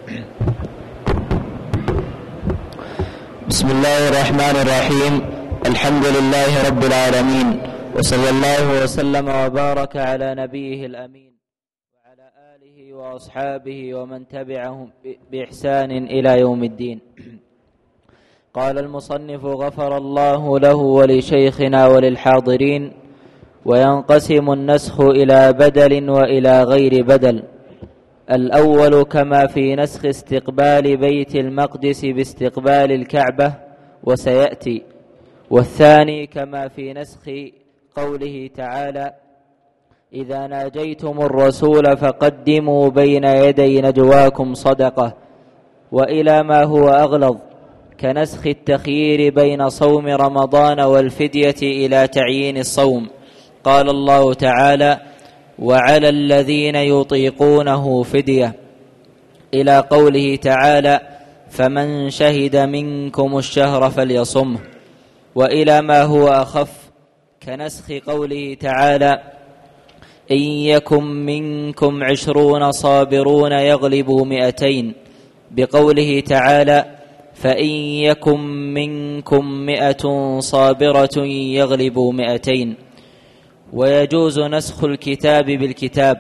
بسم الله الرحمن الرحيم. الحمد لله رب العالمين، وصلى الله وسلم وبارك على نبيه الأمين وعلى آله وأصحابه ومن تبعهم بإحسان إلى يوم الدين. قال المصنف غفر الله له ولشيخنا وللحاضرين: وينقسم النسخ إلى بدل وإلى غير بدل. الأول كما في نسخ استقبال بيت المقدس باستقبال الكعبة وسيأتي. والثاني كما في نسخ قوله تعالى: إذا ناجيتم الرسول فقدموا بين يدي نجواكم صدقة. وإلى ما هو أغلظ كنسخ التخيير بين صوم رمضان والفدية إلى تعيين الصوم. قال الله تعالى: وعلى الذين يطيقونه فدية، إلى قوله تعالى: فمن شهد منكم الشهر فليصمه. وإلى ما هو أخف كنسخ قوله تعالى: إن يكن منكم 20 صابرون يغلبوا 200، بقوله تعالى: فإن يكن منكم 100 صابرة يغلبوا 200. ويجوز نسخ الكتاب بالكتاب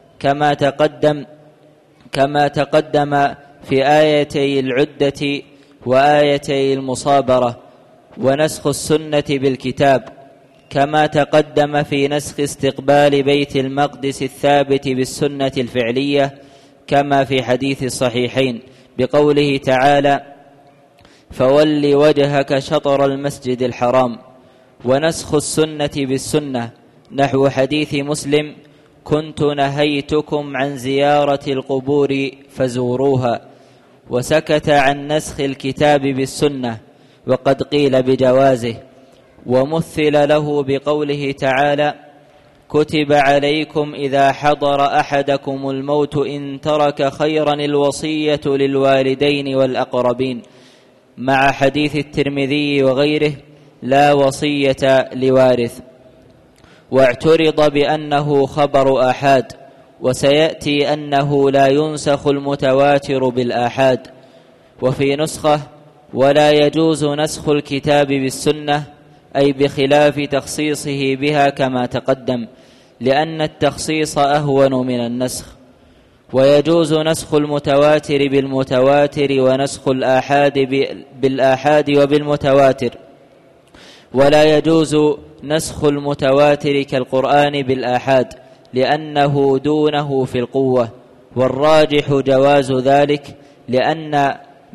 كما تقدم في آيتي العدة وآيتي المصابرة، ونسخ السنة بالكتاب كما تقدم في نسخ استقبال بيت المقدس الثابت بالسنة الفعلية، كما في حديث الصحيحين بقوله تعالى: فول وجهك شطر المسجد الحرام. ونسخ السنة بالسنة نحو حديث مسلم: كنت نهيتكم عن زيارة القبور فزوروها. وسكت عن نسخ الكتاب بالسنة، وقد قيل بجوازه. ومثل له بقوله تعالى: كتب عليكم إذا حضر أحدكم الموت إن ترك خيرا الوصية للوالدين والأقربين، مع حديث الترمذي وغيره: لا وصية لوارث. واعترض بأنه خبر آحاد، وسيأتي أنه لا ينسخ المتواتر بالآحاد. وفي نسخة: ولا يجوز نسخ الكتاب بالسنة، أي بخلاف تخصيصه بها كما تقدم، لأن التخصيص أهون من النسخ. ويجوز نسخ المتواتر بالمتواتر، ونسخ الآحاد بالآحاد وبالمتواتر. ولا يجوز نسخ المتواتر كالقرآن بالآحاد، لأنه دونه في القوة. والراجح جواز ذلك، لأن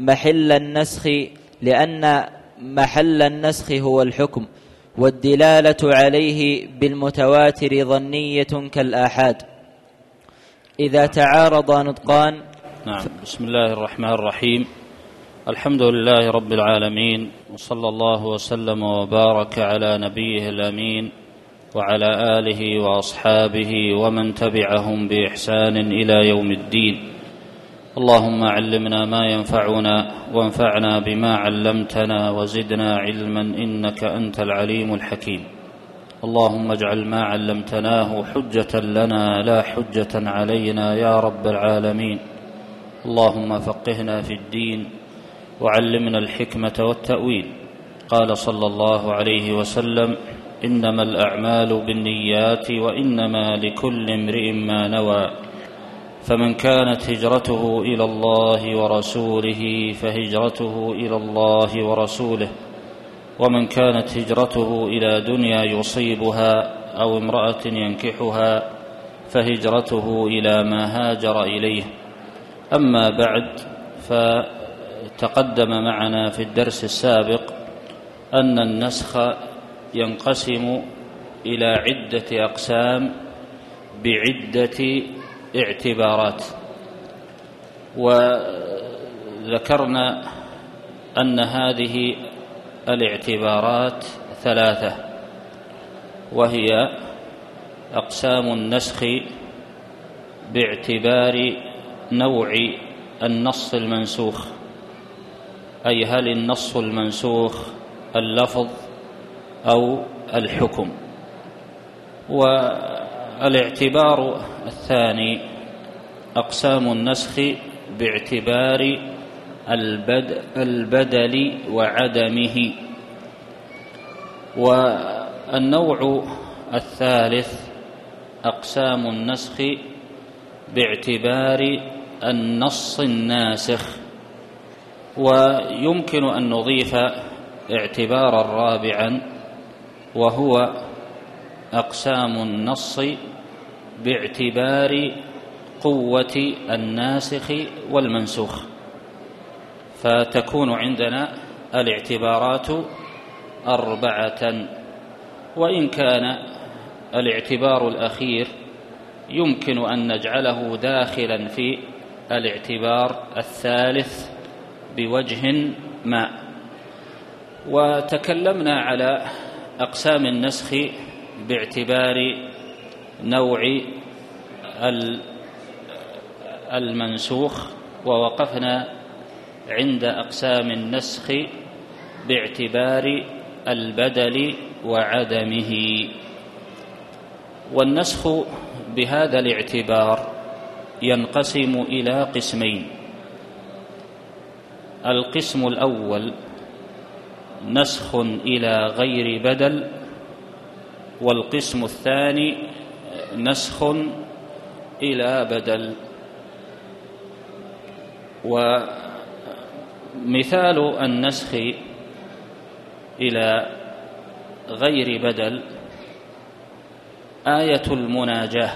محل النسخ هو الحكم، والدلالة عليه بالمتواتر ظنية كالآحاد إذا تعارض نطقان. نعم. بسم الله الرحمن الرحيم. الحمد لله رب العالمين، وصلى الله وسلم وبارك على نبيه الأمين وعلى آله وأصحابه ومن تبعهم بإحسان إلى يوم الدين. اللهم علمنا ما ينفعنا، وانفعنا بما علمتنا، وزدنا علما إنك أنت العليم الحكيم. اللهم اجعل ما علمتناه حجة لنا لا حجة علينا يا رب العالمين. اللهم فقهنا في الدين وعلمنا الحكمة والتأويل. قال صلى الله عليه وسلم: إنما الأعمال بالنيات، وإنما لكل امرئ ما نوى. فمن كانت هجرته إلى الله ورسوله فهجرته إلى الله ورسوله، ومن كانت هجرته إلى دنيا يصيبها أو امرأة ينكحها فهجرته إلى ما هاجر إليه. أما بعد، فتقدم معنا في الدرس السابق أن النسخ ينقسم إلى عدة أقسام بعدة اعتبارات. وذكرنا أن هذه الاعتبارات 3، وهي أقسام النسخ باعتبار نوع النص المنسوخ، أي هل النص المنسوخ اللفظ أو الحكم. والاعتبار الثاني أقسام النسخ باعتبار البدل وعدمه. والنوع الثالث أقسام النسخ باعتبار النص الناسخ، ويمكن أن نضيف اعتبارا رابعا وهو أقسام النص باعتبار قوة الناسخ والمنسوخ. فتكون عندنا الاعتبارات 4، وإن كان الاعتبار الأخير يمكن أن نجعله داخلا في الاعتبار الثالث بوجه ما. وتكلمنا على أقسام النسخ باعتبار نوع المنسوخ، ووقفنا عند أقسام النسخ باعتبار البدل وعدمه. والنسخ بهذا الاعتبار ينقسم إلى قسمين: القسم الأول نسخ إلى غير بدل، والقسم الثاني نسخ إلى بدل. ومثال النسخ إلى غير بدل آية المناجاة،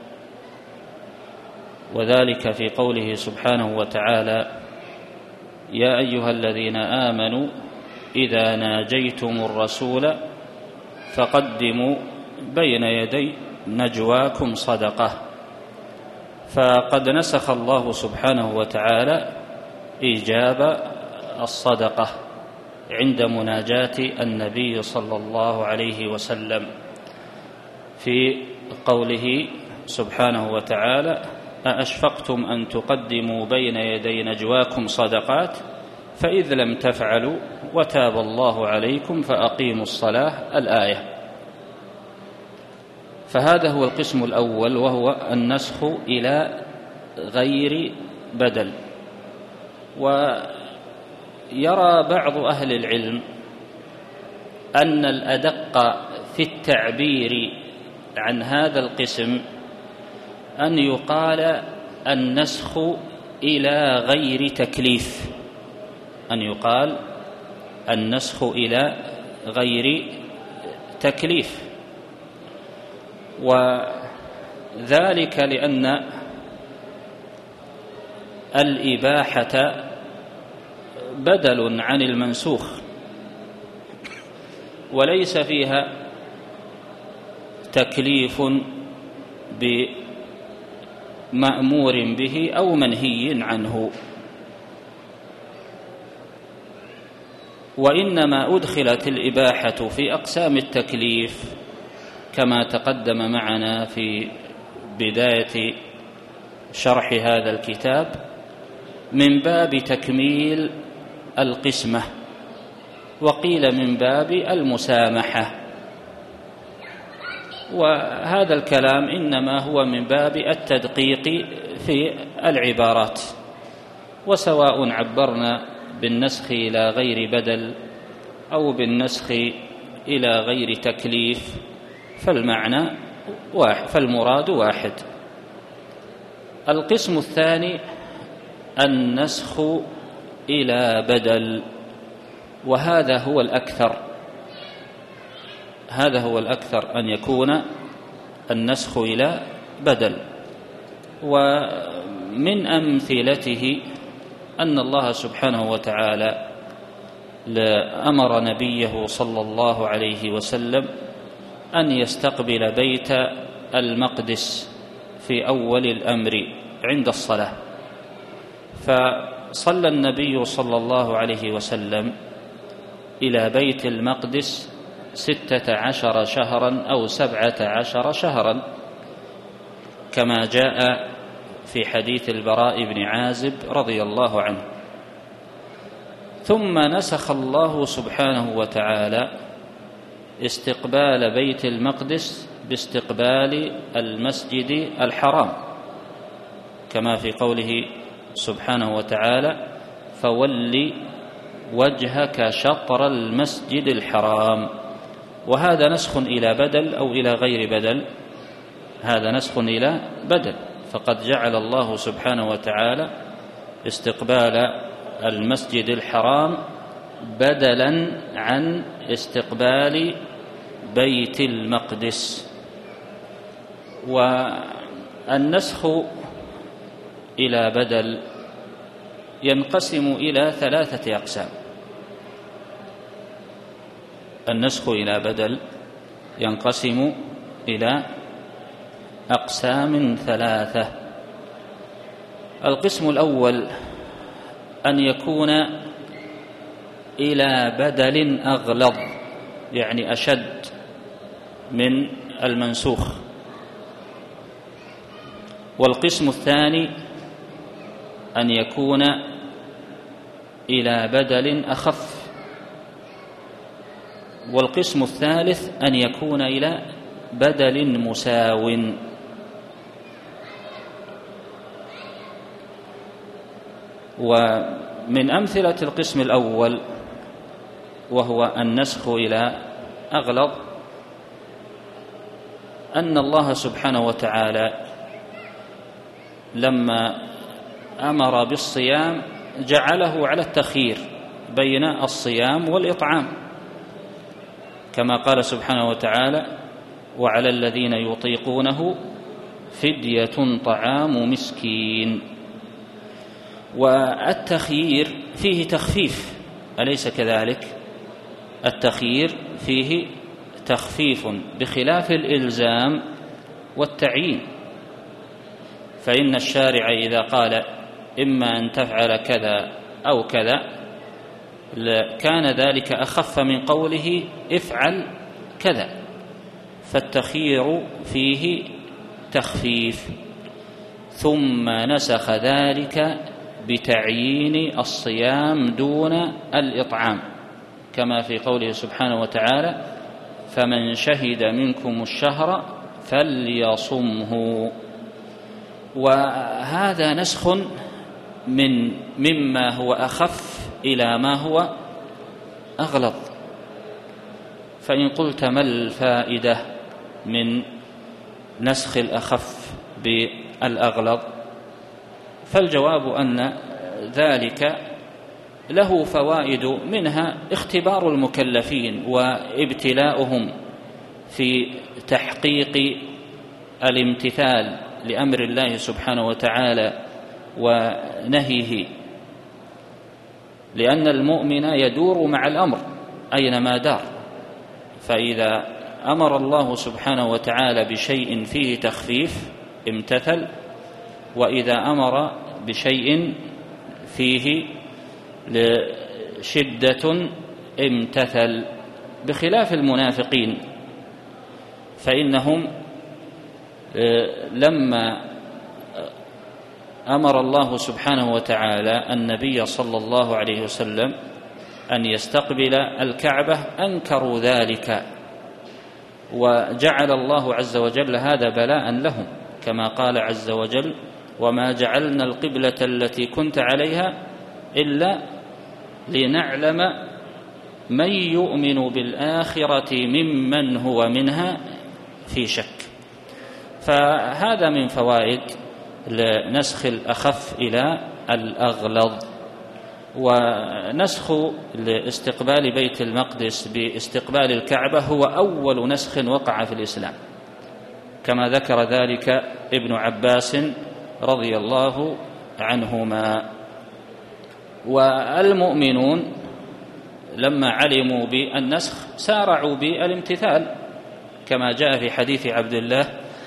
وذلك في قوله سبحانه وتعالى: يا أيها الذين آمنوا إذا ناجيتم الرسول فقدموا بين يدي نجواكم صدقة. فقد نسخ الله سبحانه وتعالى إيجاب الصدقة عند مناجاة النبي صلى الله عليه وسلم في قوله سبحانه وتعالى: أأشفقتم أن تقدموا بين يدي نجواكم صدقات فإذ لم تفعلوا وتاب الله عليكم فأقيموا الصلاة، الآية. فهذا هو القسم الأول، وهو النسخ إلى غير بدل. ويرى بعض أهل العلم أن الأدق في التعبير عن هذا القسم أن يقال النسخ إلى غير تكليف، أن يقال النسخ إلى غير تكليف، وذلك لأن الإباحة بدل عن المنسوخ وليس فيها تكليف بمأمور به أو منهي عنه، وإنما أدخلت الإباحة في أقسام التكليف كما تقدم معنا في بداية شرح هذا الكتاب من باب تكميل القسمة، وقيل من باب المسامحة. وهذا الكلام إنما هو من باب التدقيق في العبارات، وسواء عبرنا بالنسخ إلى غير بدل أو بالنسخ إلى غير تكليف فالمعنى واحد، فالمراد واحد. القسم الثاني النسخ إلى بدل، وهذا هو الأكثر، هذا هو الأكثر أن يكون النسخ إلى بدل. ومن أمثلته أن الله سبحانه وتعالى أمر نبيه صلى الله عليه وسلم أن يستقبل بيت المقدس في أول الأمر عند الصلاة، فصلى النبي صلى الله عليه وسلم إلى بيت المقدس 16 شهرا أو 17 شهرا كما جاء في حديث البراء بن عازب رضي الله عنه. ثم نسخ الله سبحانه وتعالى استقبال بيت المقدس باستقبال المسجد الحرام، كما في قوله سبحانه وتعالى: فول وجهك شطر المسجد الحرام. وهذا نسخ إلى بدل أو إلى غير بدل؟ هذا نسخ إلى بدل، فقد جعل الله سبحانه وتعالى استقبال المسجد الحرام بدلا عن استقبال بيت المقدس. والنسخ إلى بدل ينقسم إلى 3 أقسام. النسخ إلى بدل ينقسم إلى أقسام 3. القسم الأول أن يكون إلى بدل أغلظ، يعني أشد من المنسوخ. والقسم الثاني أن يكون إلى بدل أخف. والقسم الثالث أن يكون إلى بدل مساو. ومن أمثلة القسم الأول وهو النسخ إلى أغلظ أن الله سبحانه وتعالى لما أمر بالصيام جعله على التخيير بين الصيام والإطعام، كما قال سبحانه وتعالى: وعلى الذين يطيقونه فدية طعام مسكين. والتخيير فيه تخفيف، أليس كذلك؟ التخيير فيه تخفيف بخلاف الإلزام والتعيين. فإن الشارع إذا قال إما أن تفعل كذا أو كذا كان ذلك أخف من قوله افعل كذا، فالتخيير فيه تخفيف. ثم نسخ ذلك بتعيين الصيام دون الإطعام، كما في قوله سبحانه وتعالى: فمن شهد منكم الشهر فليصمه. وهذا نسخ مما هو أخف إلى ما هو أغلظ. فإن قلت ما الفائدة من نسخ الأخف بالأغلظ؟ فالجواب أن ذلك له فوائد، منها اختبار المكلفين وابتلاؤهم في تحقيق الامتثال لأمر الله سبحانه وتعالى ونهيه، لأن المؤمن يدور مع الأمر أينما دار. فإذا أمر الله سبحانه وتعالى بشيء فيه تخفيف امتثل، وإذا أمر بشيء فيه شدة امتثل، بخلاف المنافقين فإنهم لما أمر الله سبحانه وتعالى النبي صلى الله عليه وسلم أن يستقبل الكعبة أنكروا ذلك، وجعل الله عز وجل هذا بلاء لهم، كما قال عز وجل: وما جعلنا القبلة التي كنت عليها إلا لنعلم من يؤمن بالآخرة ممن هو منها في شك. فهذا من فوائد لنسخ الأخف إلى الأغلظ. ونسخ لاستقبال بيت المقدس باستقبال الكعبة هو أول نسخ وقع في الإسلام، كما ذكر ذلك ابن عباس رضي الله عنهما. والمؤمنون لما علموا بالنسخ سارعوا بالامتثال، كما جاء في حديث عبد الله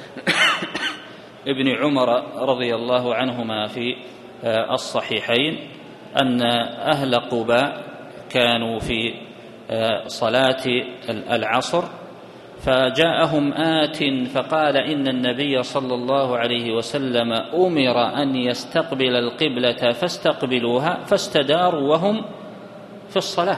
ابن عمر رضي الله عنهما في الصحيحين أن أهل قباء كانوا في صلاة العصر، فجاءهم آت فقال: إن النبي صلى الله عليه وسلم أمر أن يستقبل القبلة فاستقبلوها، فاستداروا وهم في الصلاة.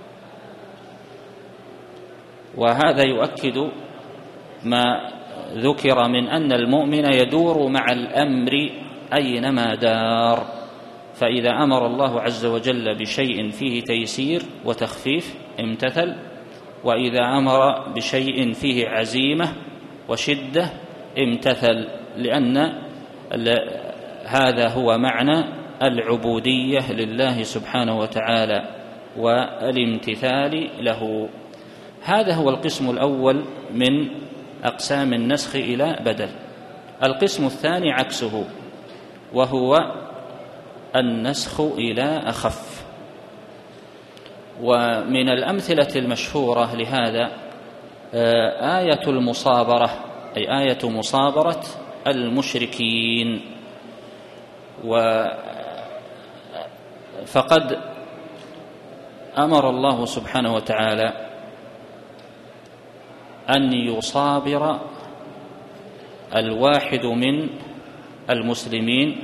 وهذا يؤكد ما ذكر من أن المؤمن يدور مع الأمر أينما دار، فإذا أمر الله عز وجل بشيء فيه تيسير وتخفيف امتثل، وإذا أمر بشيء فيه عزيمة وشدة امتثل، لأن هذا هو معنى العبودية لله سبحانه وتعالى والامتثال له. هذا هو القسم الأول من أقسام النسخ إلى بدل. القسم الثاني عكسه، وهو النسخ إلى أخف. ومن الأمثلة المشهورة لهذا آية المصابرة، أي آية مصابرة المشركين. فقد أمر الله سبحانه وتعالى أن يصابر الواحد من المسلمين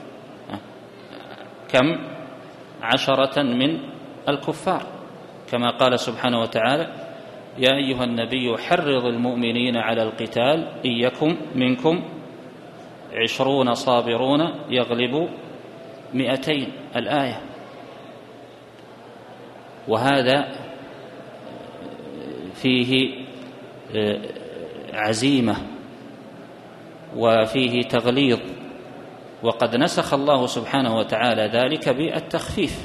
كم 10 من الكفار، كما قال سبحانه وتعالى: يا أيها النبي حرض المؤمنين على القتال إن يكن منكم 20 صابرون يغلبوا 200 الآية. وهذا فيه عزيمة وفيه تغليظ، وقد نسخ الله سبحانه وتعالى ذلك بالتخفيف،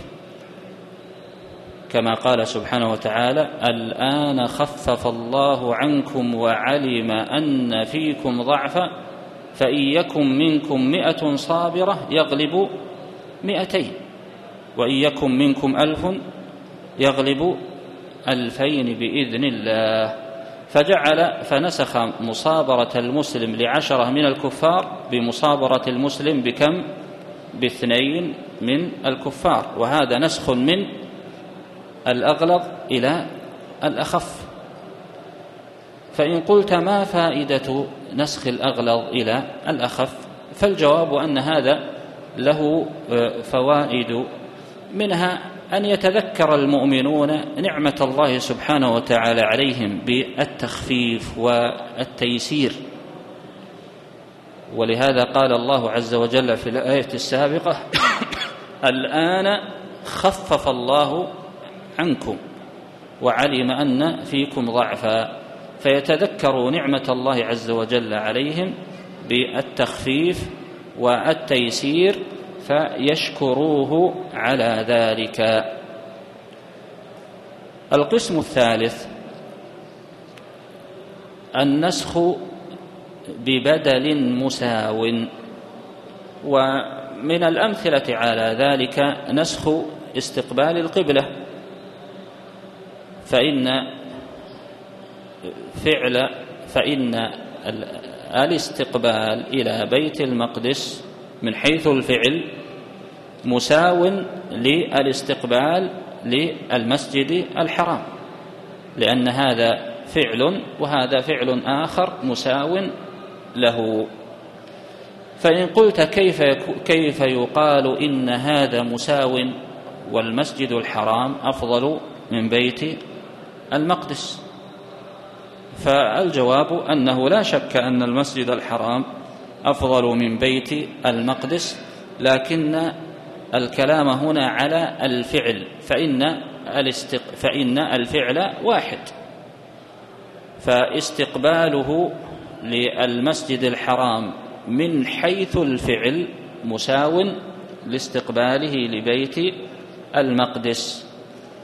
كما قال سبحانه وتعالى: الآن خفف الله عنكم وعلم أن فيكم ضعفا فإن يكن منكم 100 صابرة يغلبوا 200 وإن يكن منكم 1000 يغلبوا 2000 بإذن الله. فنسخ مصابرة المسلم ل10 من الكفار بمصابرة المسلم بكم؟ ب2 من الكفار، وهذا نسخ من الأغلظ إلى الأخف. فإن قلت ما فائدة نسخ الأغلظ إلى الأخف؟ فالجواب أن هذا له فوائد، منها أن يتذكر المؤمنون نعمة الله سبحانه وتعالى عليهم بالتخفيف والتيسير. ولهذا قال الله عز وجل في الآية السابقة: الآن خفف الله عنكم وعلم أن فيكم ضعفا، فيتذكروا نعمة الله عز وجل عليهم بالتخفيف والتيسير فيشكروه على ذلك. القسم الثالث النسخ ببدل مساو، ومن الأمثلة على ذلك نسخ استقبال القبلة، فإن الاستقبال إلى بيت المقدس من حيث الفعل مساو للاستقبال للمسجد الحرام، لأن هذا فعل وهذا فعل آخر مساو له. فإن قلت كيف يقال إن هذا مساو والمسجد الحرام أفضل من بيت المقدس؟ فالجواب أنه لا شك أن المسجد الحرام أفضل من بيت المقدس، لكن الكلام هنا على الفعل، فإن الفعل واحد، فاستقباله للمسجد الحرام من حيث الفعل مساو لاستقباله لبيت المقدس.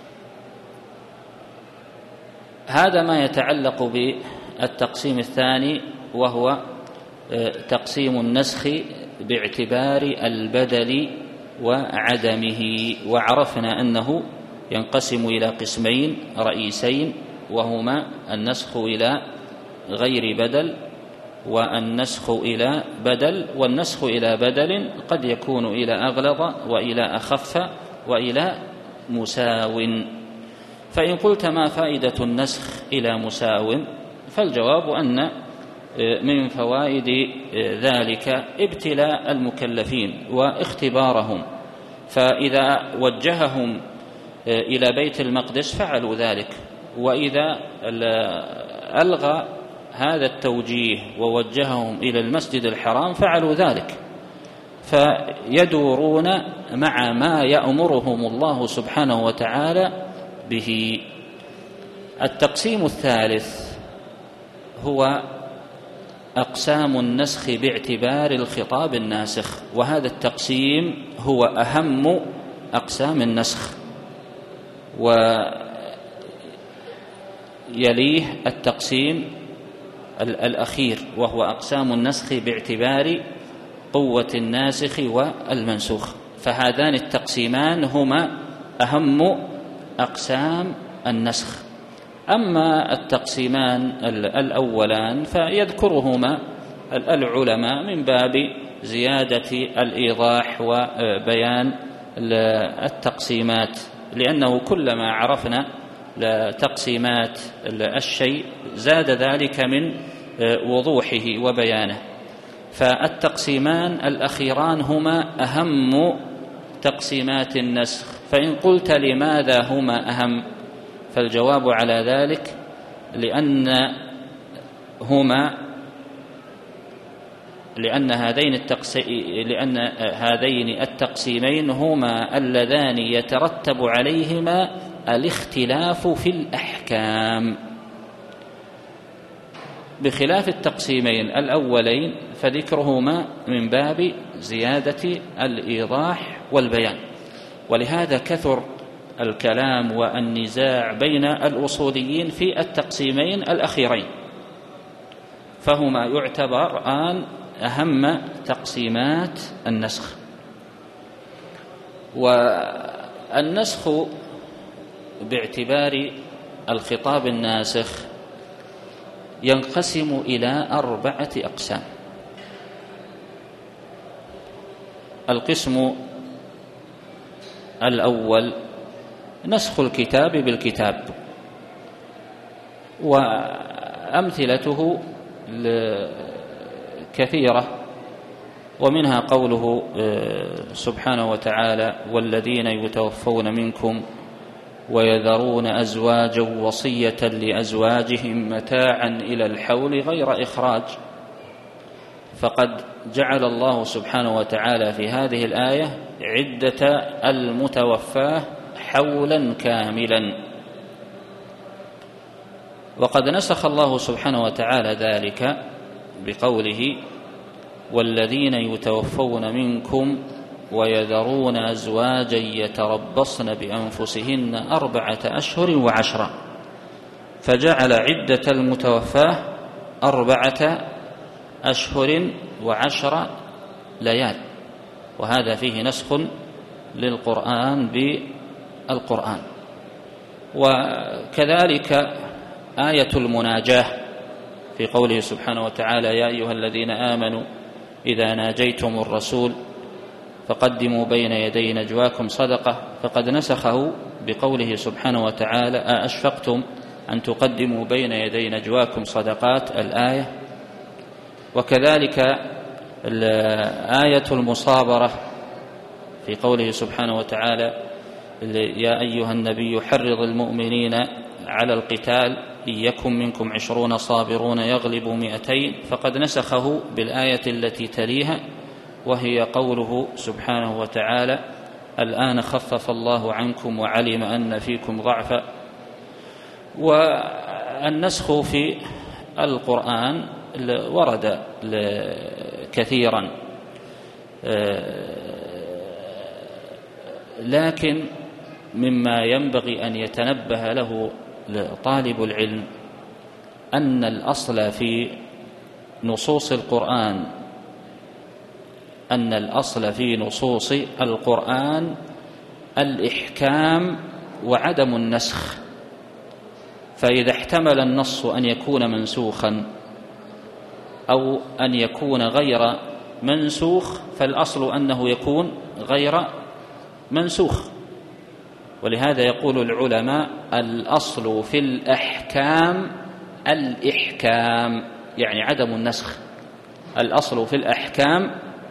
هذا ما يتعلق بالتقسيم الثاني، وهو تقسيم النسخ باعتبار البدل وعدمه. وعرفنا أنه ينقسم إلى قسمين رئيسين، وهما النسخ إلى غير بدل والنسخ إلى بدل. والنسخ إلى بدل قد يكون إلى أغلظ وإلى أخف وإلى مساو. فإن قلت ما فائدة النسخ إلى مساو؟ فالجواب أن من فوائد ذلك ابتلاء المكلفين واختبارهم، فإذا وجههم إلى بيت المقدس فعلوا ذلك، وإذا ألغى هذا التوجيه ووجههم إلى المسجد الحرام فعلوا ذلك. فيدورون مع ما يأمرهم الله سبحانه وتعالى به. التقسيم الثالث هو أقسام النسخ باعتبار الخطاب الناسخ، وهذا التقسيم هو أهم أقسام النسخ، ويليه التقسيم الأخير وهو أقسام النسخ باعتبار قوة الناسخ والمنسوخ. فهذان التقسيمان هما أهم أقسام النسخ. أما التقسيمان الأولان فيذكرهما العلماء من باب زيادة الإيضاح وبيان التقسيمات، لأنه كلما عرفنا تقسيمات الشيء زاد ذلك من وضوحه وبيانه. فالتقسيمان الأخيران هما أهم تقسيمات النسخ. فإن قلت لماذا هما أهم، فالجواب على ذلك لأن هذين التقسيمين هما اللذان يترتب عليهما الاختلاف في الأحكام، بخلاف التقسيمين الأولين فذكرهما من باب زيادة الإيضاح والبيان. ولهذا كثر الكلام والنزاع بين الأصوليين في التقسيمين الأخيرين، فهما يعتبران أهم تقسيمات النسخ. والنسخ باعتبار الخطاب الناسخ ينقسم إلى 4 أقسام. القسم الأول نسخ الكتاب بالكتاب، وأمثلته كثيرة، ومنها قوله سبحانه وتعالى: والذين يتوفون منكم ويذرون أزواجا وصية لأزواجهم متاعا إلى الحول غير إخراج. فقد جعل الله سبحانه وتعالى في هذه الآية عدة المتوفاه حولا كاملا، وقد نسخ الله سبحانه وتعالى ذلك بقوله: والذين يتوفون منكم ويذرون أزواجا يتربصن بأنفسهن 4 أشهر و10، فجعل عدة المتوفاه 4 أشهر و10 ليال، وهذا فيه نسخ للقرآن بالقرآن. وكذلك آية المناجاة في قوله سبحانه وتعالى: يا أيها الذين آمنوا إذا ناجيتم الرسول فقدموا بين يدي نجواكم صدقة، فقد نسخه بقوله سبحانه وتعالى: أأشفقتم أن تقدموا بين يدي نجواكم صدقات الآية. وكذلك آية المصابرة في قوله سبحانه وتعالى: يا أيها النبي حرض المؤمنين على القتال إن يكن منكم 20 صابرون يغلبوا 200، فقد نسخه بالآية التي تليها وهي قوله سبحانه وتعالى: الآن خفف الله عنكم وعلم أن فيكم ضعفا. والنسخ في القرآن ورد كثيرا، لكن مما ينبغي أن يتنبه له طالب العلم أن الأصل في نصوص القرآن الإحكام وعدم النسخ. فإذا احتمل النص أن يكون منسوخا أو أن يكون غير منسوخ فالأصل أنه يكون غير منسوخ. ولهذا يقول العلماء: الأصل في الأحكام الإحكام، يعني عدم النسخ. الأصل في الأحكام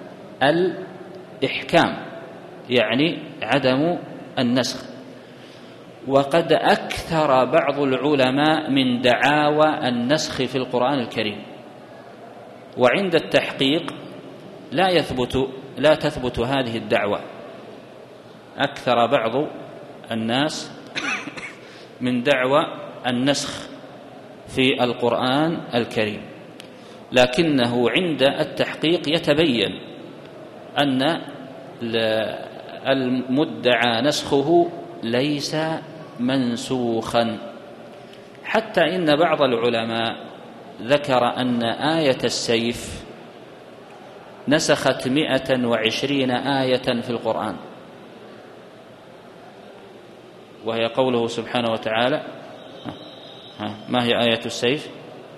الإحكام يعني عدم النسخ. وقد أكثر بعض العلماء من دعاوى النسخ في القرآن الكريم، وعند التحقيق لا يثبت لا تثبت هذه الدعوة. أكثر بعض الناس من دعوى النسخ في القرآن الكريم، لكنه عند التحقيق يتبين أن المدعى نسخه ليس منسوخا، حتى إن بعض العلماء ذكر أن آية السيف نسخت 120 آية في القرآن، وهي قوله سبحانه وتعالى. ما هي آية السيف؟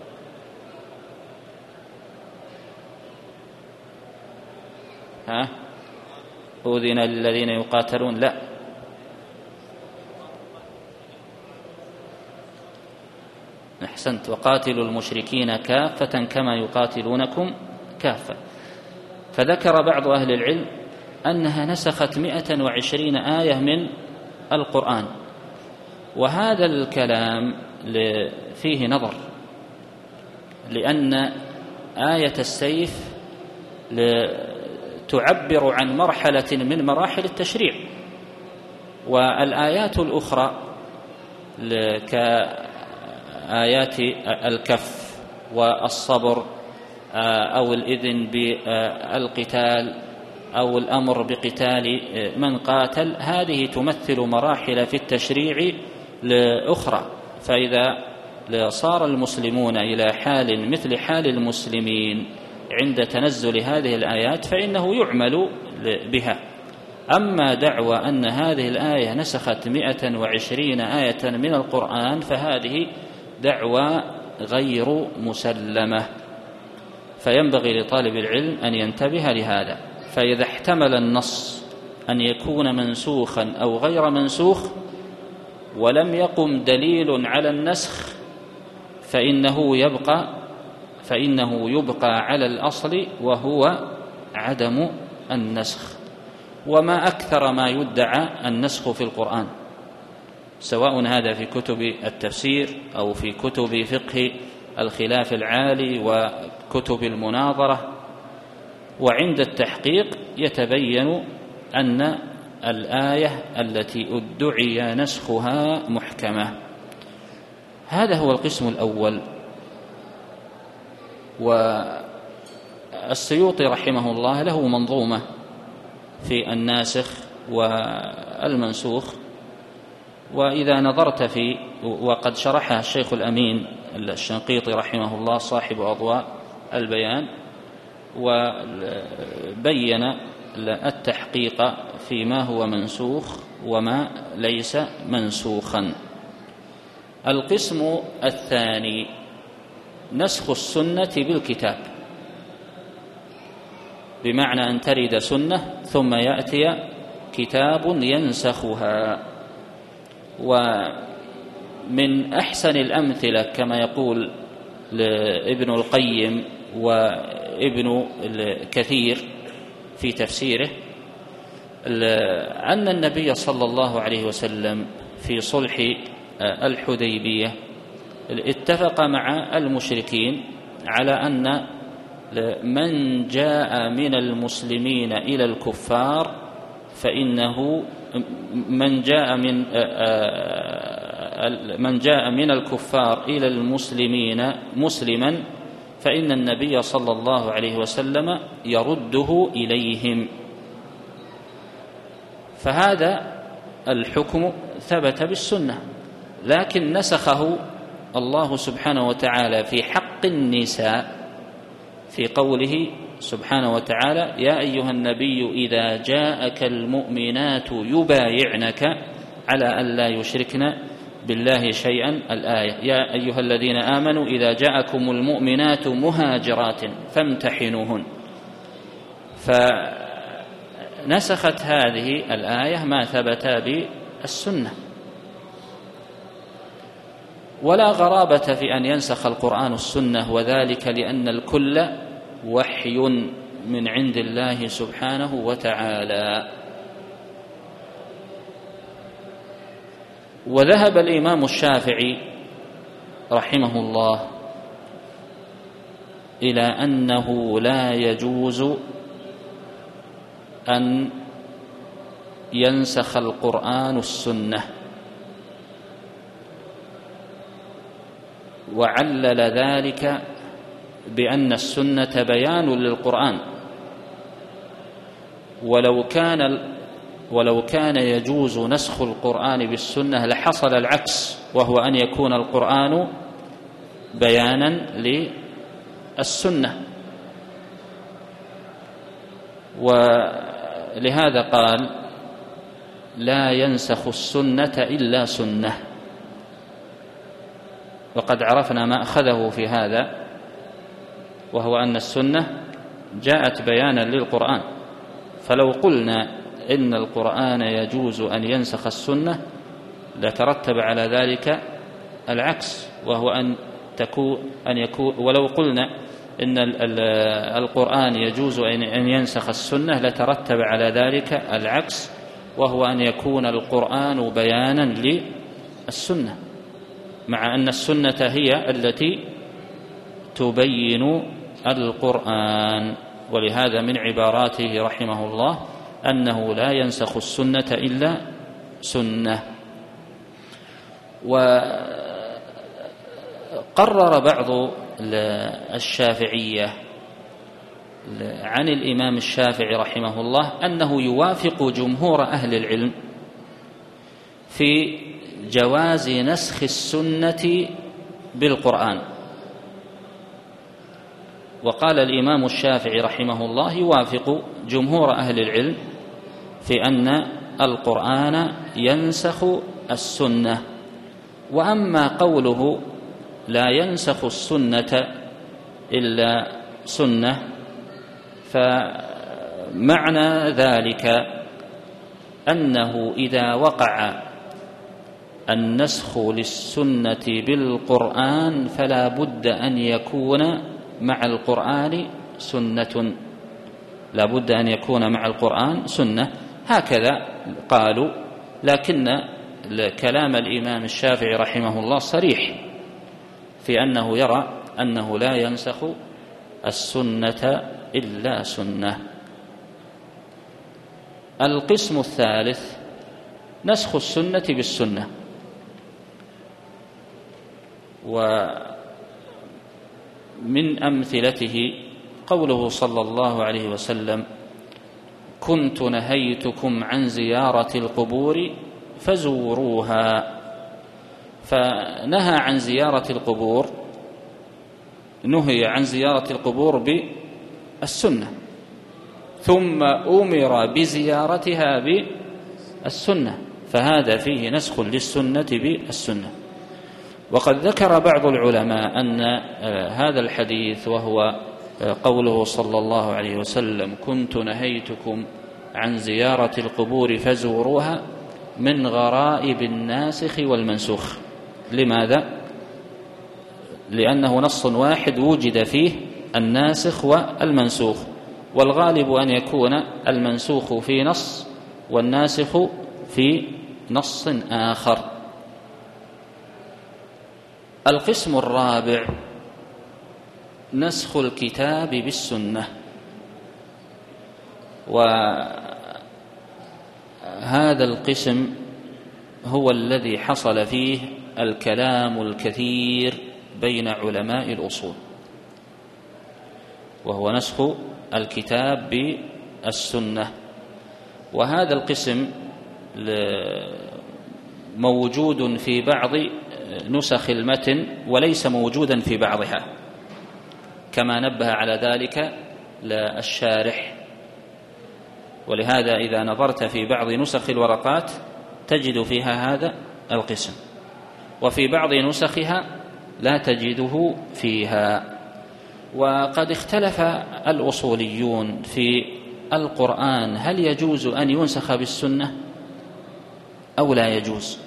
أذن للذين يقاتلون، لا، أحسنت، وقاتلوا المشركين كافة كما يقاتلونكم كافة. فذكر بعض أهل العلم أنها نسخت 120 آية من القرآن، وهذا الكلام فيه نظر، لأن آية السيف تعبر عن مرحلة من مراحل التشريع، والآيات الأخرى كآيات الكف والصبر أو الإذن بالقتال أو الأمر بقتال من قاتل، هذه تمثل مراحل في التشريع الأخرى. فإذا صار المسلمون إلى حال مثل حال المسلمين عند تنزل هذه الآيات فإنه يعمل بها. أما دعوى أن هذه الآية نسخت 120 آية من القرآن فهذه دعوى غير مسلمة، فينبغي لطالب العلم أن ينتبه لهذا. فإذا احتمل النص أن يكون منسوخا أو غير منسوخ ولم يقم دليل على النسخ فإنه يبقى على الأصل وهو عدم النسخ. وما أكثر ما يدعى النسخ في القرآن، سواء هذا في كتب التفسير أو في كتب فقه الخلاف العالي وكتب المناظرة، وعند التحقيق يتبين أن الآية التي ادعي نسخها محكمة. هذا هو القسم الأول. والسيوطي رحمه الله له منظومة في الناسخ والمنسوخ، وإذا نظرت وقد شرحها الشيخ الأمين الشنقيطي رحمه الله صاحب أضواء البيان، وبين التحقيق فيما هو منسوخ وما ليس منسوخا. القسم الثاني نسخ السنة بالكتاب، بمعنى أن ترد سنة ثم يأتي كتاب ينسخها. ومن أحسن الأمثلة كما يقول ابن القيم وابن الكثير في تفسيره أن النبي صلى الله عليه وسلم في صلح الحديبية اتفق مع المشركين على أن من جاء من المسلمين إلى الكفار فإنه من جاء من الكفار إلى المسلمين مسلما فإن النبي صلى الله عليه وسلم يرده إليهم. فهذا الحكم ثبت بالسنة، لكن نسخه الله سبحانه وتعالى في حق النساء في قوله سبحانه وتعالى: يا أيها النبي إذا جاءك المؤمنات يبايعنك على أن لا يشركن بالله شيئا، الآية: يا أيها الذين آمنوا إذا جاءكم المؤمنات مهاجرات فامتحنوهن. فنسخت هذه الآية ما ثبت بالسنة. ولا غرابة في أن ينسخ القرآن السنة، وذلك لأن الكل وحي من عند الله سبحانه وتعالى. وذهب الإمام الشافعي رحمه الله إلى أنه لا يجوز أن ينسخ القرآن السنة، وعلل ذلك بأن السنة بيان للقرآن، ولو كان يجوز نسخ القرآن بالسنة لحصل العكس، وهو أن يكون القرآن بيانا للسنة. ولهذا قال: لا ينسخ السنة إلا سنة. وقد عرفنا ما أخذه في هذا، وهو أن السنة جاءت بيانا للقرآن، فلو قلنا إن القرآن يجوز أن ينسخ السنة لترتب على ذلك العكس، وهو ولو قلنا إن القرآن يجوز أن ينسخ السنة لترتب على ذلك العكس، وهو أن يكون القرآن بيانا للسنة، مع أن السنة هي التي تبين القرآن. ولهذا من عباراته رحمه الله أنه لا ينسخ السنة إلا سنة. وقرر بعض الشافعية عن الإمام الشافعي رحمه الله أنه يوافق جمهور أهل العلم في جواز نسخ السنة بالقرآن. وقال الإمام الشافعي رحمه الله يوافق جمهور أهل العلم في أن القرآن ينسخ السنة. وأما قوله لا ينسخ السنة إلا سنة، فمعنى ذلك أنه إذا وقع النسخ للسنة بالقرآن فلا بد أن يكون مع القرآن سنة، لا بد أن يكون مع القرآن سنة، هكذا قالوا. لكن كلام الإمام الشافعي رحمه الله صريح في أنه يرى أنه لا ينسخ السنة إلا سنة. القسم الثالث نسخ السنة بالسنة. ومن أمثلته قوله صلى الله عليه وسلم: كنت نهيتكم عن زيارة القبور فزوروها. فنهى عن زيارة القبور، نهي عن زيارة القبور بالسنة، ثم أمر بزيارتها بالسنة، فهذا فيه نسخ للسنة بالسنة. وقد ذكر بعض العلماء أن هذا الحديث، وهو قوله صلى الله عليه وسلم: كنت نهيتكم عن زيارة القبور فزوروها، من غرائب الناسخ والمنسوخ. لماذا؟ لأنه نص واحد وجد فيه الناسخ والمنسوخ، والغالب أن يكون المنسوخ في نص والناسخ في نص آخر. القسم الرابع نسخ الكتاب بالسنة. وهذا القسم هو الذي حصل فيه الكلام الكثير بين علماء الأصول، وهو نسخ الكتاب بالسنة. وهذا القسم موجود في بعض نسخ المتن وليس موجودا في بعضها، كما نبه على ذلك الشارح. ولهذا إذا نظرت في بعض نسخ الورقات تجد فيها هذا القسم، وفي بعض نسخها لا تجده فيها. وقد اختلف الأصوليون في القرآن هل يجوز أن ينسخ بالسنة أو لا يجوز،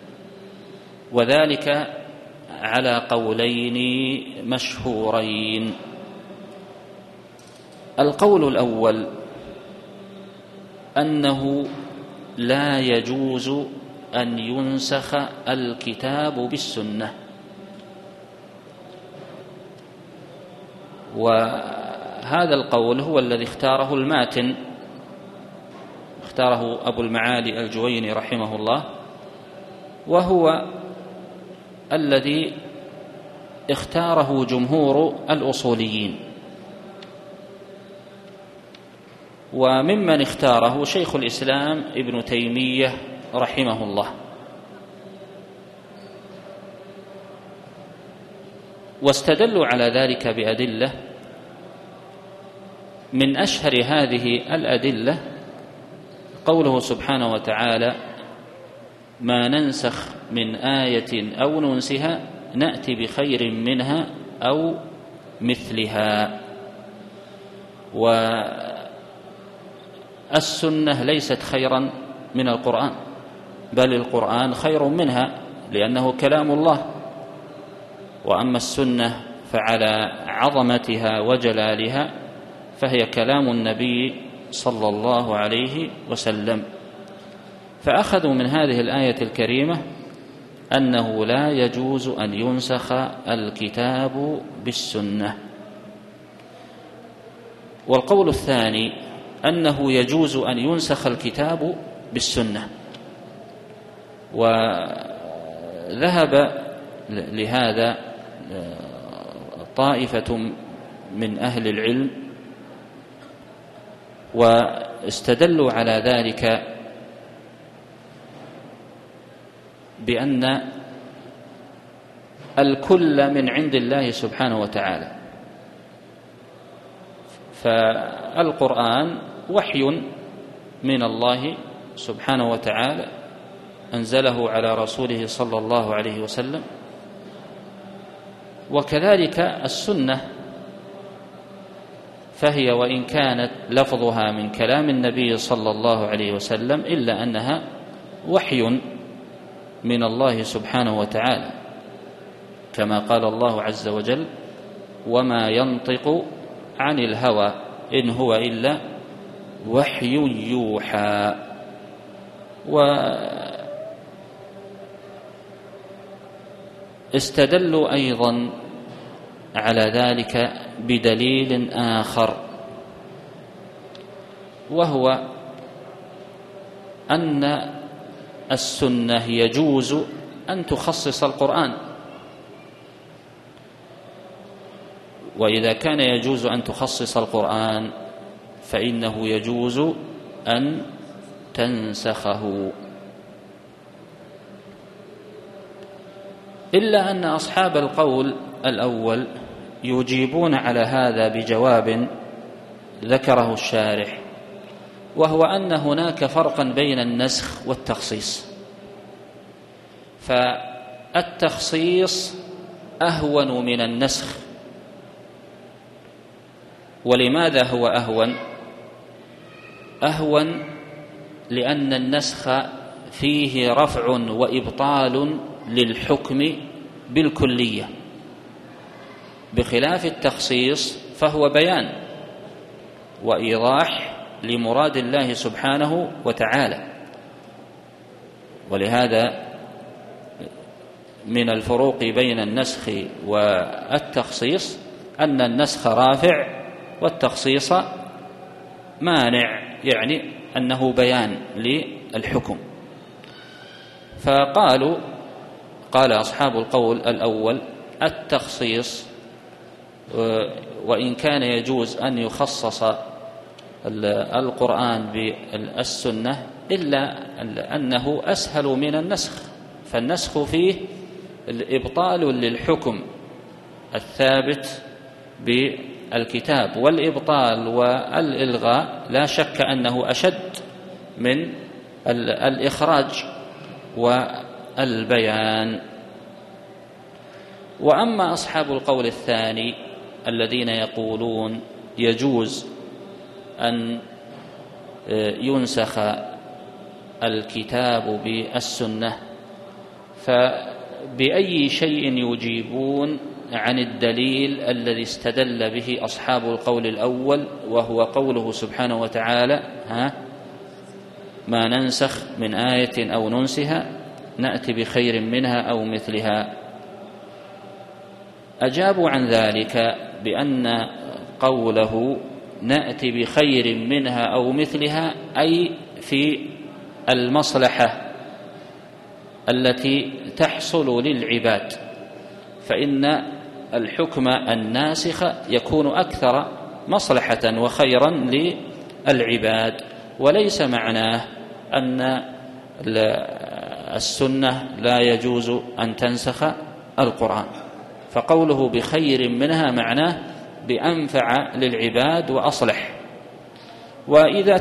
وذلك على قولين مشهورين. القول الأول أنه لا يجوز أن ينسخ الكتاب بالسنة، وهذا القول هو الذي اختاره الماتن اختاره أبو المعالي الجويني رحمه الله، وهو الذي اختاره جمهور الأصوليين. وممن اختاره شيخ الإسلام ابن تيمية رحمه الله. واستدلوا على ذلك بأدلة، من أشهر هذه الأدلة قوله سبحانه وتعالى: ما ننسخ من آية أو ننسها نأتي بخير منها أو مثلها. والسنة ليست خيرا من القرآن، بل القرآن خير منها لأنه كلام الله. وأما السنة فعلى عظمتها وجلالها فهي كلام النبي صلى الله عليه وسلم. فأخذوا من هذه الآية الكريمة أنه لا يجوز أن ينسخ الكتاب بالسنة. والقول الثاني أنه يجوز أن ينسخ الكتاب بالسنة. وذهب لهذا طائفة من أهل العلم واستدلوا على ذلك بأن الكل من عند الله سبحانه وتعالى، فالقرآن وحي من الله سبحانه وتعالى أنزله على رسوله صلى الله عليه وسلم. وكذلك السنة، فهي وإن كانت لفظها من كلام النبي صلى الله عليه وسلم إلا أنها وحي من الله سبحانه وتعالى، كما قال الله عز وجل: وما ينطق عن الهوى إن هو إلا وحي يوحى. واستدلوا أيضا على ذلك بدليل آخر، وهو أن السنة يجوز أن تخصص القرآن. وإذا كان يجوز أن تخصص القرآن فإنه يجوز أن تنسخه. إلا أن أصحاب القول الأول يجيبون على هذا بجواب ذكره الشارح، وهو أن هناك فرقا بين النسخ والتخصيص. فالتخصيص أهون من النسخ. ولماذا هو أهون؟ لأن النسخ فيه رفع وإبطال للحكم بالكلية، بخلاف التخصيص فهو بيان وإيضاح لمراد الله سبحانه وتعالى. ولهذا من الفروق بين النسخ والتخصيص أن النسخ رافع والتخصيص مانع، يعني أنه بيان للحكم. قال أصحاب القول الأول: التخصيص وإن كان يجوز أن يخصص القرآن بالسنة إلا أنه أسهل من النسخ، فالنسخ فيه الإبطال للحكم الثابت بالكتاب، والإبطال والإلغاء لا شك أنه أشد من الإخراج والبيان. وأما أصحاب القول الثاني الذين يقولون يجوز أن ينسخ الكتاب بالسنة، فبأي شيء يجيبون عن الدليل الذي استدل به أصحاب القول الأول، وهو قوله سبحانه وتعالى: ما ننسخ من آية أو ننسها نأتي بخير منها أو مثلها. أجابوا عن ذلك بأن قوله نأتي بخير منها أو مثلها أي في المصلحة التي تحصل للعباد، فإن الحكم الناسخ يكون أكثر مصلحة وخيرا للعباد، وليس معناه أن السنة لا يجوز أن تنسخ القرآن، فقوله بخير منها معناه بأنفع للعباد وأصلح. وإذا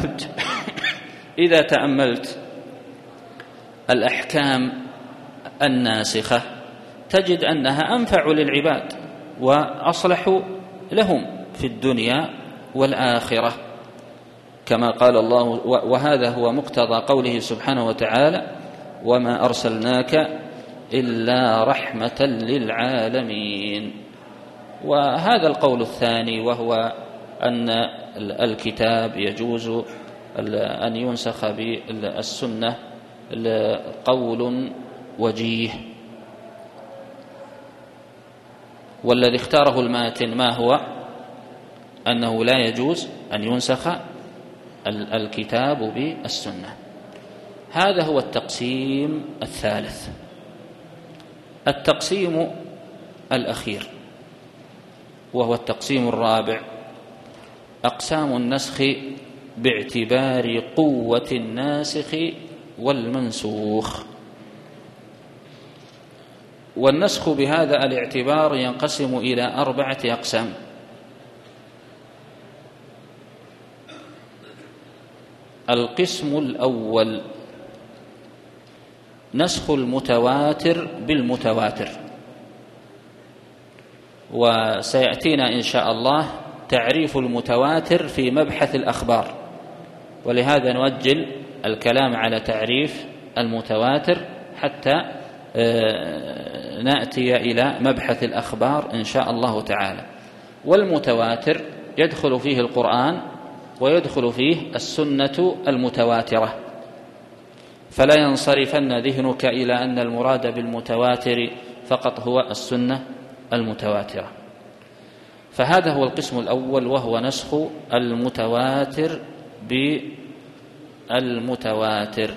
تأملت الأحكام الناسخة تجد أنها أنفع للعباد وأصلح لهم في الدنيا والآخرة، كما قال الله، وهذا هو مقتضى قوله سبحانه وتعالى: وما أرسلناك إلا رحمة للعالمين. وهذا القول الثاني، وهو أن الكتاب يجوز أن ينسخ بالسنة، قول وجيه. والذي اختاره الماتن ما هو؟ أنه لا يجوز أن ينسخ الكتاب بالسنة. هذا هو التقسيم الثالث. التقسيم الأخير وهو التقسيم الرابع: أقسام النسخ باعتبار قوة الناسخ والمنسوخ. والنسخ بهذا الاعتبار ينقسم إلى 4 أقسام. القسم الأول: نسخ المتواتر بالمتواتر، وسيأتينا إن شاء الله تعريف المتواتر في مبحث الأخبار، ولهذا نؤجل الكلام على تعريف المتواتر حتى نأتي إلى مبحث الأخبار إن شاء الله تعالى. والمتواتر يدخل فيه القرآن ويدخل فيه السنة المتواترة، فلا ينصرفن ذهنك إلى أن المراد بالمتواتر فقط هو السنة المتواترة. فهذا هو القسم الأول، وهو نسخ المتواتر بالمتواتر.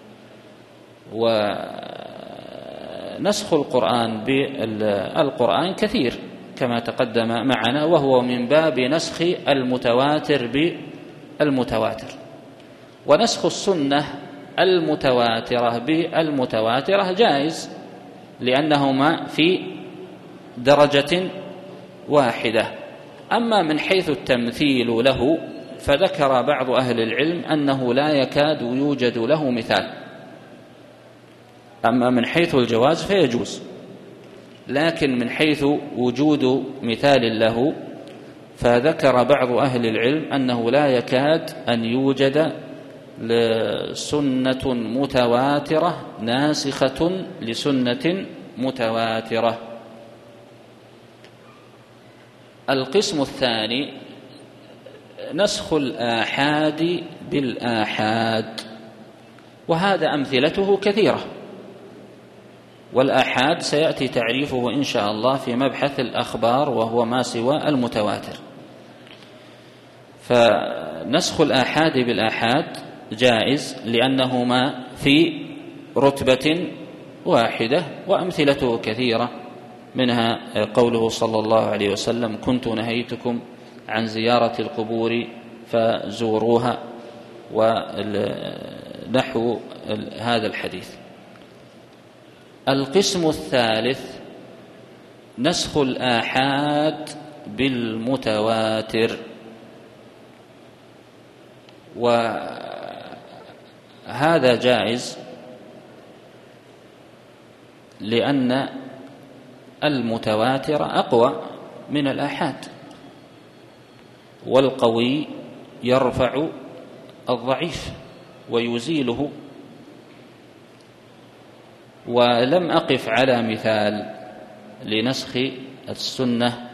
ونسخ القرآن بالقرآن كثير كما تقدم معنا، وهو من باب نسخ المتواتر بالمتواتر. ونسخ السنة المتواترة بالمتواترة جائز، لأنهما في درجة واحدة. أما من حيث التمثيل له فذكر بعض أهل العلم أنه لا يكاد يوجد له مثال. أما من حيث الجواز فيجوز، لكن من حيث وجود مثال له فذكر بعض أهل العلم أنه لا يكاد أن يوجد سنة متواترة ناسخة لسنة متواترة. القسم الثاني: نسخ الآحاد بالآحاد، وهذا أمثلته كثيرة، والآحاد سيأتي تعريفه إن شاء الله في مبحث الأخبار، وهو ما سوى المتواتر. فنسخ الآحاد بالآحاد جائز لأنهما في رتبة واحدة، وأمثلته كثيرة، منها قوله صلى الله عليه وسلم: كنت نهيتكم عن زيارة القبور فزوروها، ونحو هذا الحديث. القسم الثالث: نسخ الآحاد بالمتواتر، وهذا جائز لأن المتواتر أقوى من الآحاد، والقوي يرفع الضعيف ويزيله. ولم أقف على مثال لنسخ السنة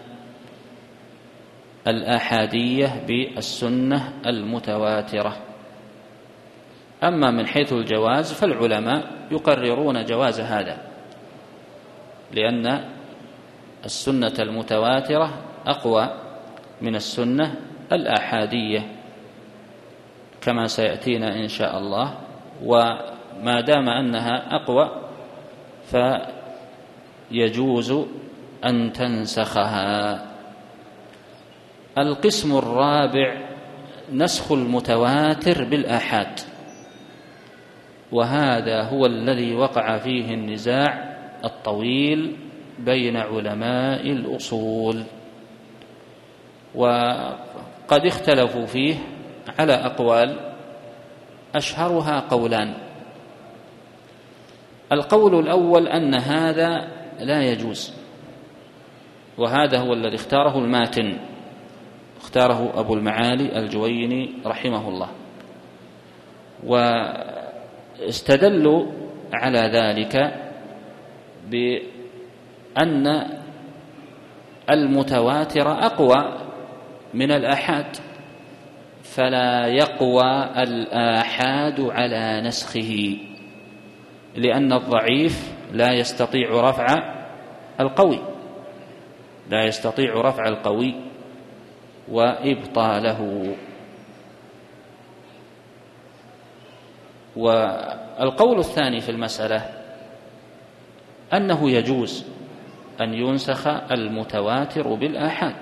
الآحادية بالسنة المتواترة. أما من حيث الجواز فالعلماء يقررون جواز هذا، لأن السنة المتواترة أقوى من السنة الآحادية، كما سيأتينا إن شاء الله، وما دام أنها أقوى فيجوز أن تنسخها. القسم الرابع نسخ المتواتر بالآحاد، وهذا هو الذي وقع فيه النزاع الطويل بين علماء الأصول، وقد اختلفوا فيه على أقوال، أشهرها قولان. القول الأول أن هذا لا يجوز، وهذا هو الذي اختاره الماتن، اختاره أبو المعالي الجويني رحمه الله، واستدلوا على ذلك بأن المتواتر أقوى من الآحاد، فلا يقوى الآحاد على نسخه، لأن الضعيف لا يستطيع رفع القوي، لا يستطيع رفع القوي وإبطاله. والقول الثاني في المسألة أنه يجوز أن ينسخ المتواتر بالآحاد،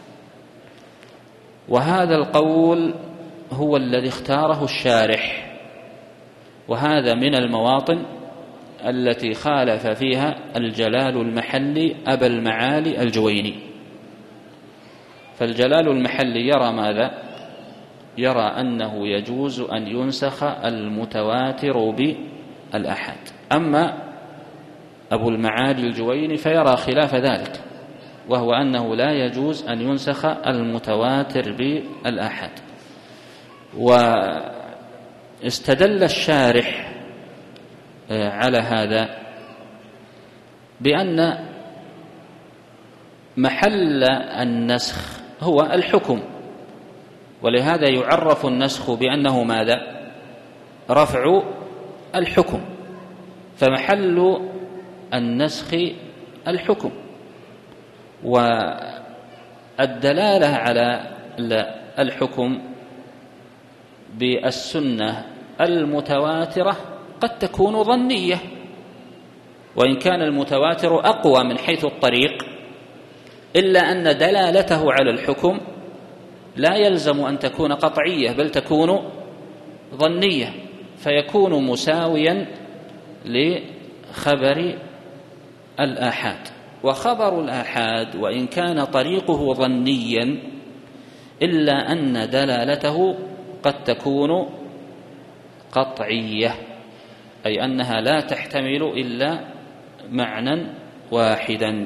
وهذا القول هو الذي اختاره الشارح، وهذا من المواطن التي خالف فيها الجلال المحلي أبا المعالي الجويني. فالجلال المحلي يرى ماذا؟ يرى أنه يجوز أن ينسخ المتواتر بالآحاد، أما أبو المعالي الجويني فيرى خلاف ذلك، وهو أنه لا يجوز أن ينسخ المتواتر بالآحاد. واستدل الشارح على هذا بأن محل النسخ هو الحكم، ولهذا يعرف النسخ بأنه ماذا؟ رفع الحكم، فمحل النسخ الحكم. والدلالة على الحكم بالسنة المتواترة قد تكون ظنية، وإن كان المتواتر أقوى من حيث الطريق، إلا أن دلالته على الحكم لا يلزم أن تكون قطعية، بل تكون ظنية، فيكون مساويا لخبر الآحاد. وخبر الآحاد وإن كان طريقه ظنيا، إلا أن دلالته قد تكون قطعية، أي أنها لا تحتمل إلا معنى واحدا.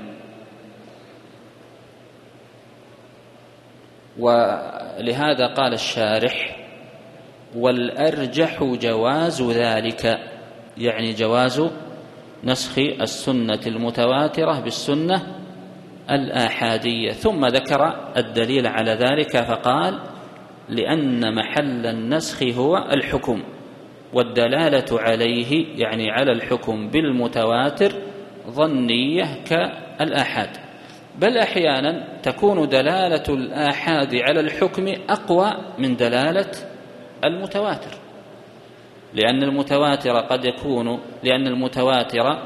ولهذا قال الشارح: والأرجح جواز ذلك، يعني جواز نسخ السنة المتواترة بالسنة الآحادية. ثم ذكر الدليل على ذلك فقال: لأن محل النسخ هو الحكم، والدلالة عليه يعني على الحكم بالمتواتر ظنية كالآحاد، بل أحيانا تكون دلالة الآحاد على الحكم أقوى من دلالة المتواتر، لأن المتواتر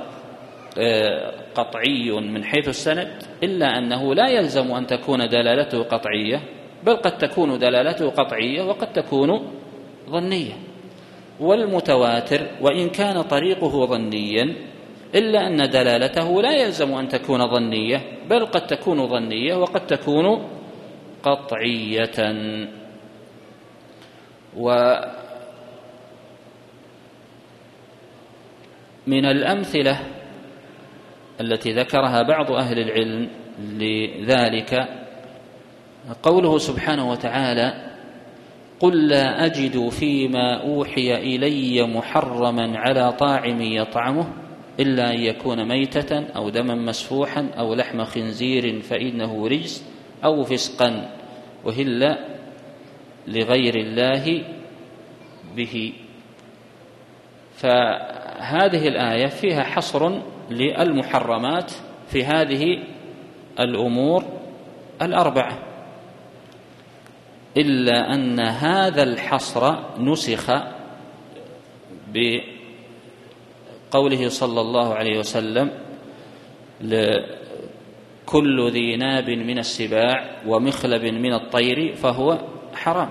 قطعي من حيث السند، إلا أنه لا يلزم أن تكون دلالته قطعية، بل قد تكون دلالته قطعية وقد تكون ظنية. والمتواتر وإن كان طريقه ظنيا، إلا أن دلالته لا يلزم أن تكون ظنية، بل قد تكون ظنية وقد تكون قطعية. ومن الأمثلة التي ذكرها بعض أهل العلم لذلك قوله سبحانه وتعالى: قل لا أجد فيما أوحي إلي محرما على طاعم يطعمه إلا أن يكون ميتة أو دما مسفوحا أو لحم خنزير فإنه رجس أو فسقا أهل لغير الله به. فهذه الآية فيها حصر للمحرمات في هذه الأمور الأربعة. إلا أن هذا الحصر نسخ بقوله صلى الله عليه وسلم: كل ذي ناب من السباع ومخلب من الطير فهو حرام.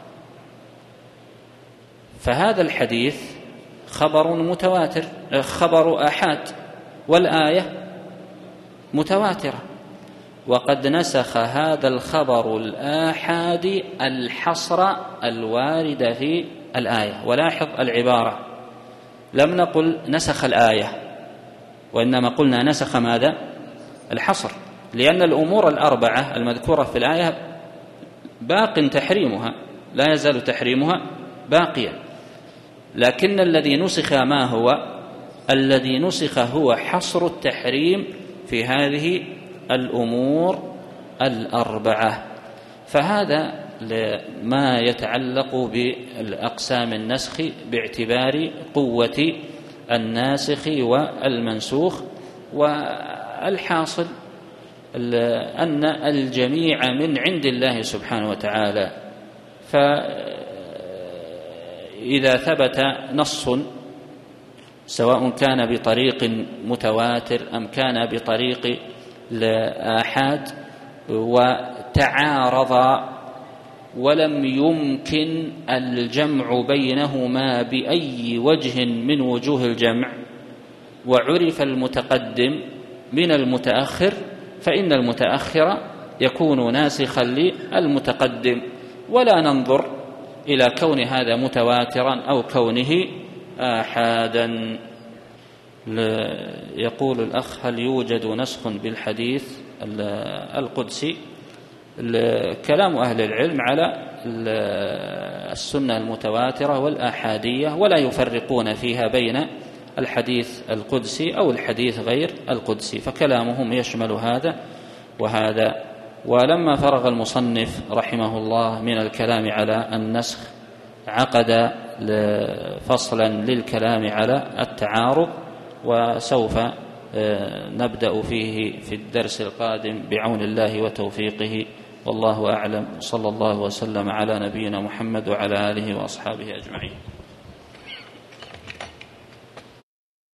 فهذا الحديث خبر متواتر، خبر آحاد، والآية متواترة، وقد نسخ هذا الخبر الآحاد الحصر الوارد في الآية. ولاحظ العبارة، لم نقل نسخ الآية، وإنما قلنا نسخ ماذا؟ الحصر، لأن الأمور الأربعة المذكورة في الآية باق تحريمها، لا يزال تحريمها باقيا، لكن الذي نسخ ما هو؟ الذي نسخ هو حصر التحريم في هذه الأمور الأربعة. فهذا ما يتعلق بالأقسام النسخ باعتبار قوة الناسخ والمنسوخ. والحاصل أن الجميع من عند الله سبحانه وتعالى، فإذا ثبت نص سواء كان بطريق متواتر أم كان بطريق الآحاد وتعارض ولم يمكن الجمع بينهما بأي وجه من وجوه الجمع، وعرف المتقدم من المتأخر، فإن المتأخر يكون ناسخا للمتقدم، ولا ننظر إلى كون هذا متواترا أو كونه آحادا. يقول الأخ: هل يوجد نسخ بالحديث القدسي؟ كلام أهل العلم على السنة المتواترة والآحادية، ولا يفرقون فيها بين الحديث القدسي أو الحديث غير القدسي، فكلامهم يشمل هذا وهذا. ولما فرغ المصنف رحمه الله من الكلام على النسخ عقد فصلا للكلام على التعارض، وسوف نبدأ فيه في الدرس القادم بعون الله وتوفيقه، والله أعلم. صلى الله وسلم على نبينا محمد وعلى آله وأصحابه أجمعين.